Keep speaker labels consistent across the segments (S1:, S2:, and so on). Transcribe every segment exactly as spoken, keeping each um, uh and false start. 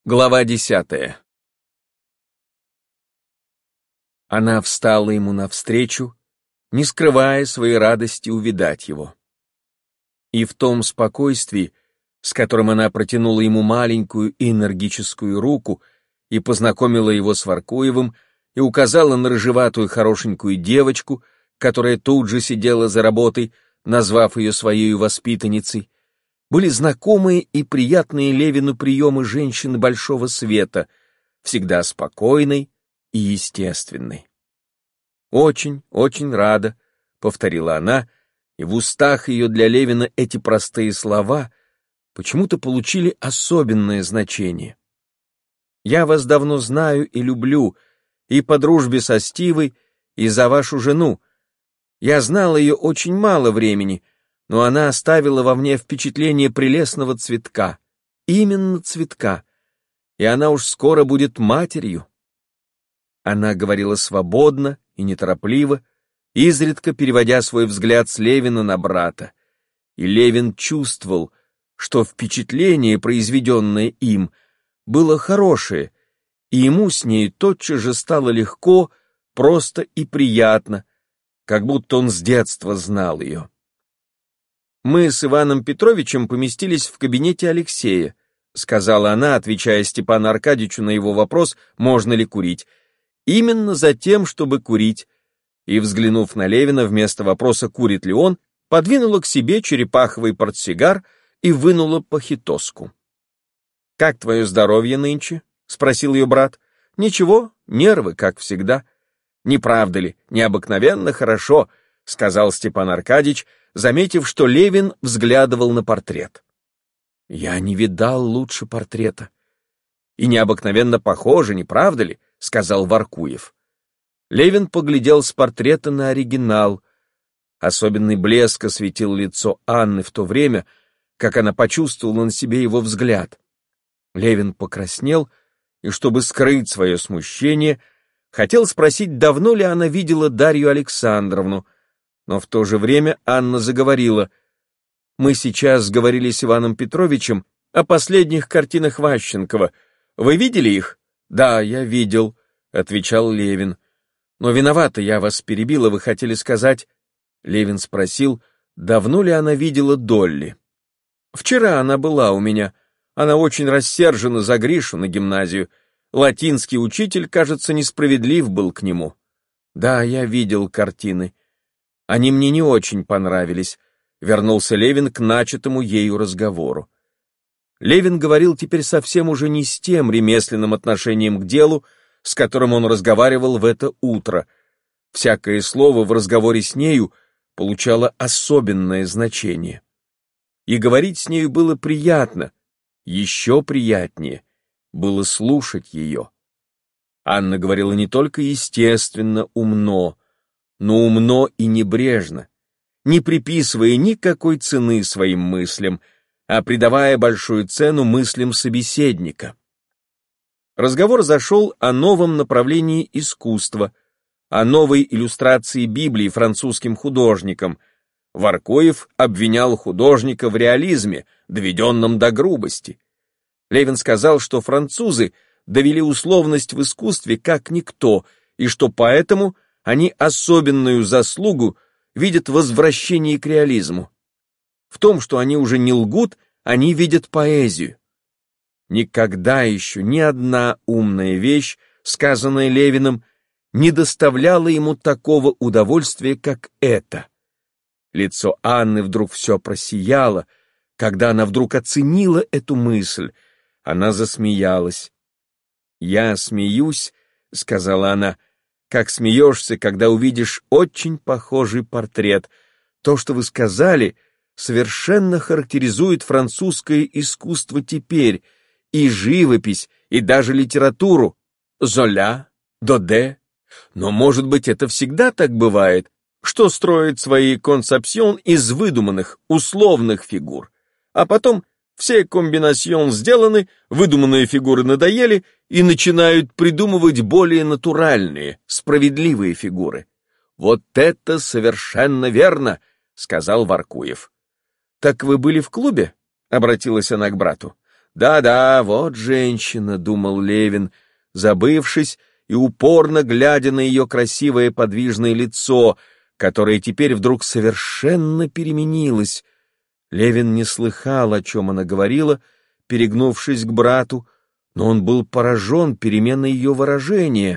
S1: Глава десятая. Она встала ему навстречу, не скрывая своей радости увидать его. И в том спокойствии, с которым она протянула ему маленькую и энергическую руку и познакомила его с Воркуевым и указала на рыжеватую хорошенькую девочку, которая тут же сидела за работой, назвав ее своей воспитанницей, были знакомые и приятные Левину приемы женщины большого света, всегда спокойной и естественной. «Очень, очень рада», — повторила она, и в устах ее для Левина эти простые слова почему-то получили особенное значение. «Я вас давно знаю и люблю, и по дружбе со Стивой, и за вашу жену. Я знал ее очень мало времени, но она оставила во мне впечатление прелестного цветка, именно цветка, и она уж скоро будет матерью». Она говорила свободно и неторопливо, изредка переводя свой взгляд с Левина на брата, и Левин чувствовал, что впечатление, произведенное им, было хорошее, и ему с ней тотчас же стало легко, просто и приятно, как будто он с детства знал ее. «Мы с Иваном Петровичем поместились в кабинете Алексея», сказала она, отвечая Степану Аркадьевичу на его вопрос, можно ли курить, именно за тем, чтобы курить, и, взглянув на Левина, вместо вопроса, курит ли он, подвинула к себе черепаховый портсигар и вынула похитоску. «Как твое здоровье нынче?» — спросил ее брат. «Ничего, нервы, как всегда». «Не правда ли, необыкновенно хорошо», — сказал Степан Аркадьич, заметив, что Левин взглядывал на портрет. «Я не видал лучше портрета». «И необыкновенно похоже, не правда ли?» — сказал Воркуев. Левин поглядел с портрета на оригинал. Особенный блеск осветил лицо Анны в то время, как она почувствовала на себе его взгляд. Левин покраснел и, чтобы скрыть свое смущение, хотел спросить, давно ли она видела Дарью Александровну, но в то же время Анна заговорила. «Мы сейчас говорили с Иваном Петровичем о последних картинах Ващенкова. Вы видели их?» «Да, я видел», — отвечал Левин. «Но виновата, я вас перебила, вы хотели сказать...» Левин спросил, давно ли она видела Долли. «Вчера она была у меня. Она очень рассержена за Гришу на гимназию. Латинский учитель, кажется, несправедлив был к нему». «Да, я видел картины. Они мне не очень понравились», — вернулся Левин к начатому ею разговору. Левин говорил теперь совсем уже не с тем ремесленным отношением к делу, с которым он разговаривал в это утро. Всякое слово в разговоре с нею получало особенное значение. И говорить с нею было приятно, еще приятнее было слушать ее. Анна говорила не только естественно, умно, но умно и небрежно, не приписывая никакой цены своим мыслям, а придавая большую цену мыслям собеседника. Разговор зашел о новом направлении искусства, о новой иллюстрации Библии французским художникам. Воркуев обвинял художника в реализме, доведенном до грубости. Левин сказал, что французы довели условность в искусстве как никто, и что поэтому они особенную заслугу видят в возвращении к реализму. В том, что они уже не лгут, они видят поэзию. Никогда еще ни одна умная вещь, сказанная Левиным, не доставляла ему такого удовольствия, как это. Лицо Анны вдруг все просияло, когда она вдруг оценила эту мысль. Она засмеялась. «Я смеюсь», — сказала она, — «как смеешься, когда увидишь очень похожий портрет. То, что вы сказали, совершенно характеризует французское искусство теперь, и живопись, и даже литературу. Золя, Доде. Но, может быть, это всегда так бывает, что строит свои концепсион из выдуманных, условных фигур. А потом все комбинасьон сделаны, выдуманные фигуры надоели, и начинают придумывать более натуральные, справедливые фигуры. «Вот это совершенно верно», — сказал Воркуев. «Так вы были в клубе?» — обратилась она к брату. «Да-да, вот женщина», — думал Левин, забывшись и упорно глядя на ее красивое подвижное лицо, которое теперь вдруг совершенно переменилось. Левин не слыхал, о чем она говорила, перегнувшись к брату, но он был поражен переменой ее выражения.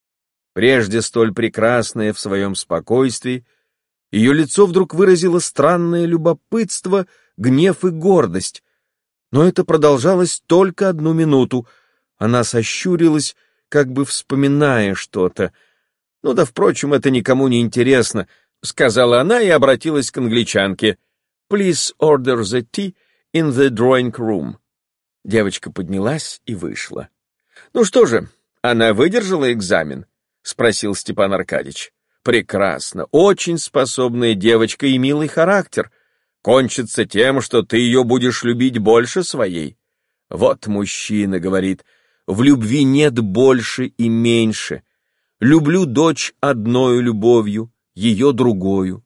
S1: Прежде столь прекрасное в своем спокойствии, ее лицо вдруг выразило странное любопытство, гнев и гордость. Но это продолжалось только одну минуту. Она сощурилась, как бы вспоминая что-то. «Ну да, впрочем, это никому не интересно», — сказала она и обратилась к англичанке. «Please order the tea in the drawing room». Девочка поднялась и вышла. «Ну что же, она выдержала экзамен?» — спросил Степан Аркадьич. «Прекрасно, очень способная девочка и милый характер. Кончится тем, что ты ее будешь любить больше своей. Вот мужчина говорит, в любви нет больше и меньше. Люблю дочь одною любовью, ее другою».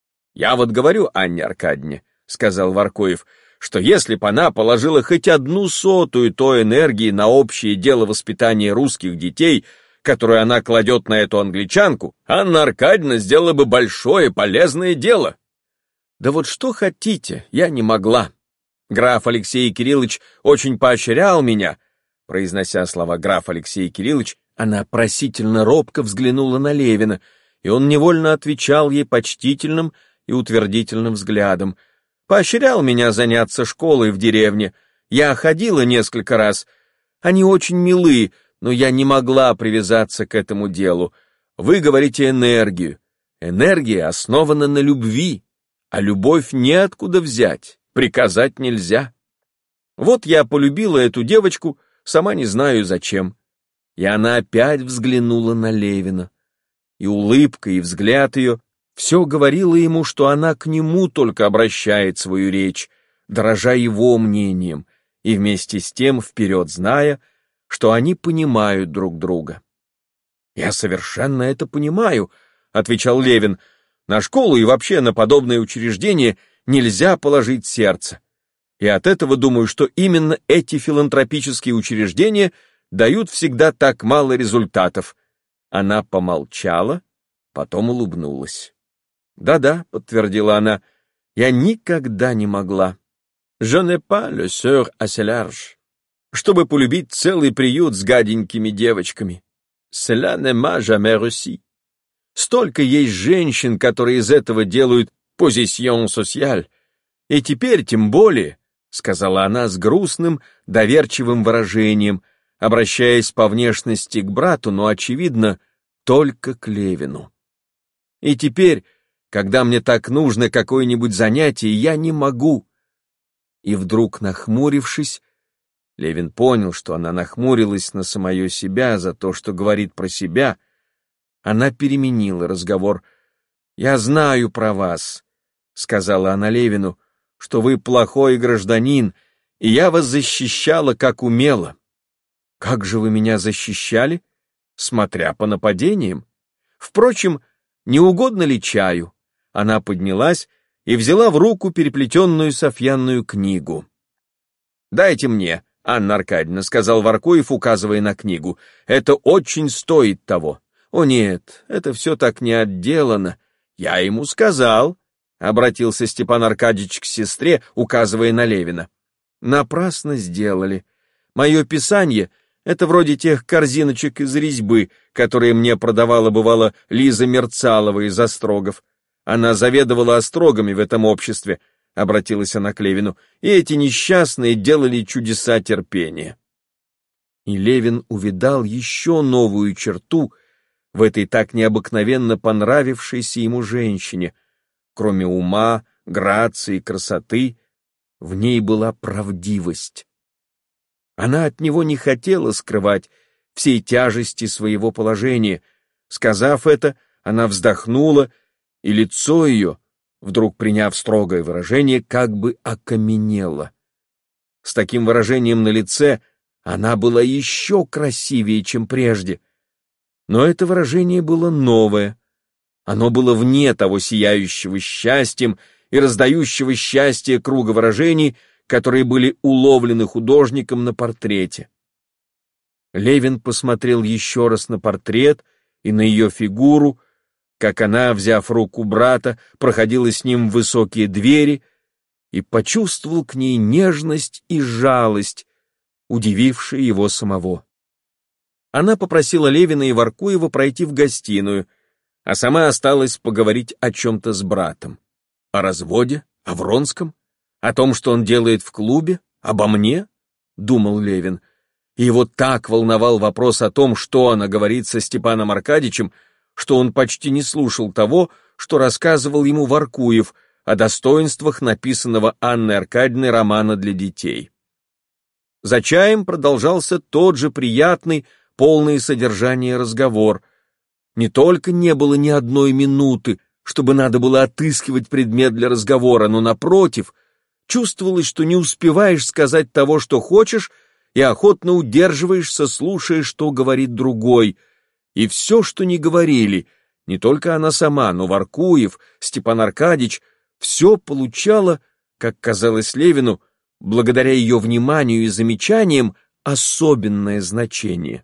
S1: «Я вот говорю, Анне Аркадьевне, — сказал Воркуев, — что если б она положила хоть одну сотую той энергии на общее дело воспитания русских детей, которую она кладет на эту англичанку, Анна Аркадьевна сделала бы большое полезное дело». «Да вот что хотите, я не могла. Граф Алексей Кириллович очень поощрял меня». Произнося слова «граф Алексей Кириллович», она просительно робко взглянула на Левина, и он невольно отвечал ей почтительным и утвердительным взглядом. «Поощрял меня заняться школой в деревне. Я ходила несколько раз. Они очень милы, но я не могла привязаться к этому делу. Вы говорите энергию. Энергия основана на любви, а любовь неоткуда взять, приказать нельзя. Вот я полюбила эту девочку, сама не знаю зачем». И она опять взглянула на Левина. И улыбка, и взгляд ее все говорило ему, что она к нему только обращает свою речь, дорожа его мнением, и вместе с тем вперед зная, что они понимают друг друга. «Я совершенно это понимаю», — отвечал Левин. «На школу и вообще на подобные учреждения нельзя положить сердце. И от этого думаю, что именно эти филантропические учреждения дают всегда так мало результатов». Она помолчала, потом улыбнулась. «Да-да», — подтвердила она, — «я никогда не могла. Je n'ai pas le cœur assez large, чтобы полюбить целый приют с гаденькими девочками. Cela ne m'a jamais réussi. Столько есть женщин, которые из этого делают position sociale. И теперь тем более», — сказала она с грустным, доверчивым выражением, обращаясь по внешности к брату, но, очевидно, только к Левину. «И теперь, когда мне так нужно какое-нибудь занятие, я не могу». И вдруг, нахмурившись, Левин понял, что она нахмурилась на самое себя за то, что говорит про себя, она переменила разговор. «Я знаю про вас», — сказала она Левину, — «что вы плохой гражданин, и я вас защищала, как умела». «Как же вы меня защищали?» «Смотря по нападениям. Впрочем, не угодно ли чаю?» Она поднялась и взяла в руку переплетенную софьянную книгу. «Дайте мне, Анна Аркадьевна», — сказал Воркуев, указывая на книгу. «Это очень стоит того». «О нет, это все так не отделано. Я ему сказал», — обратился Степан Аркадьевич к сестре, указывая на Левина. «Напрасно сделали. Мое писанье — это вроде тех корзиночек из резьбы, которые мне продавала, бывало, Лиза Мерцалова из Острогов. Она заведовала острогами в этом обществе», — обратилась она к Левину, «и эти несчастные делали чудеса терпения». И Левин увидал еще новую черту в этой так необыкновенно понравившейся ему женщине. Кроме ума, грации, красоты, в ней была правдивость. Она от него не хотела скрывать всей тяжести своего положения. Сказав это, она вздохнула, и лицо ее, вдруг приняв строгое выражение, как бы окаменело. С таким выражением на лице она была еще красивее, чем прежде. Но это выражение было новое. Оно было вне того сияющего счастьем и раздающего счастье круга выражений, которые были уловлены художником на портрете. Левин посмотрел еще раз на портрет и на ее фигуру, как она, взяв руку брата, проходила с ним в высокие двери, и почувствовал к ней нежность и жалость, удивившие его самого. Она попросила Левина и Воркуева пройти в гостиную, а сама осталась поговорить о чем-то с братом. О разводе, о Вронском, о том, что он делает в клубе, обо мне, думал Левин. И его так волновал вопрос о том, что она говорит со Степаном Аркадьичем, что он почти не слушал того, что рассказывал ему Воркуев о достоинствах написанного Анной Аркадьевной романа для детей. За чаем продолжался тот же приятный, полный содержания разговор. Не только не было ни одной минуты, чтобы надо было отыскивать предмет для разговора, но, напротив, чувствовалось, что не успеваешь сказать того, что хочешь, и охотно удерживаешься, слушая, что говорит другой. И все, что не говорили, не только она сама, но Воркуев, Степан Аркадьич, все получало, как казалось Левину, благодаря ее вниманию и замечаниям, особенное значение.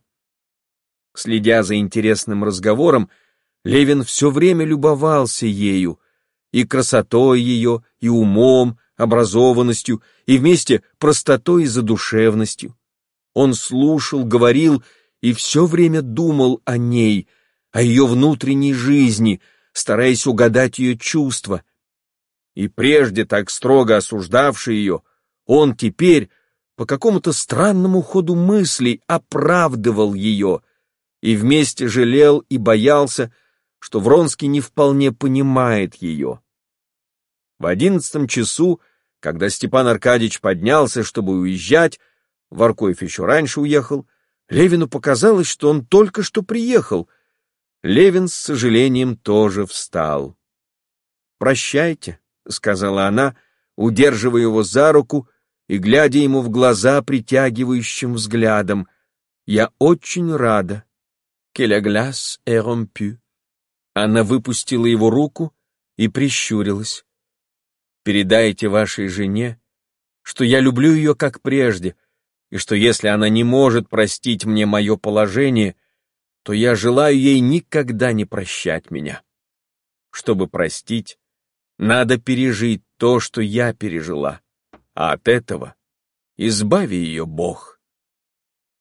S1: Следя за интересным разговором, Левин все время любовался ею, и красотой ее, и умом, образованностью, и вместе простотой и задушевностью. Он слушал, говорил и все время думал о ней, о ее внутренней жизни, стараясь угадать ее чувства. И прежде так строго осуждавший ее, он теперь по какому-то странному ходу мыслей оправдывал ее и вместе жалел и боялся, что Вронский не вполне понимает ее. В одиннадцатом часу, когда Степан Аркадьич поднялся, чтобы уезжать, Воркуев еще раньше уехал, Левину показалось, что он только что приехал. Левин с сожалением тоже встал. «Прощайте», — сказала она, удерживая его за руку и глядя ему в глаза притягивающим взглядом. «Я очень рада. Que la glace est rompue». Она выпустила его руку и прищурилась. «Передайте вашей жене, что я люблю ее как прежде, и что если она не может простить мне мое положение, то я желаю ей никогда не прощать меня. Чтобы простить, надо пережить то, что я пережила, а от этого избави ее Бог».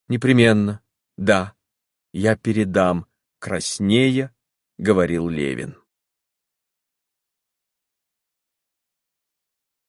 S1: «Непременно, да, я передам», — краснея говорил Левин.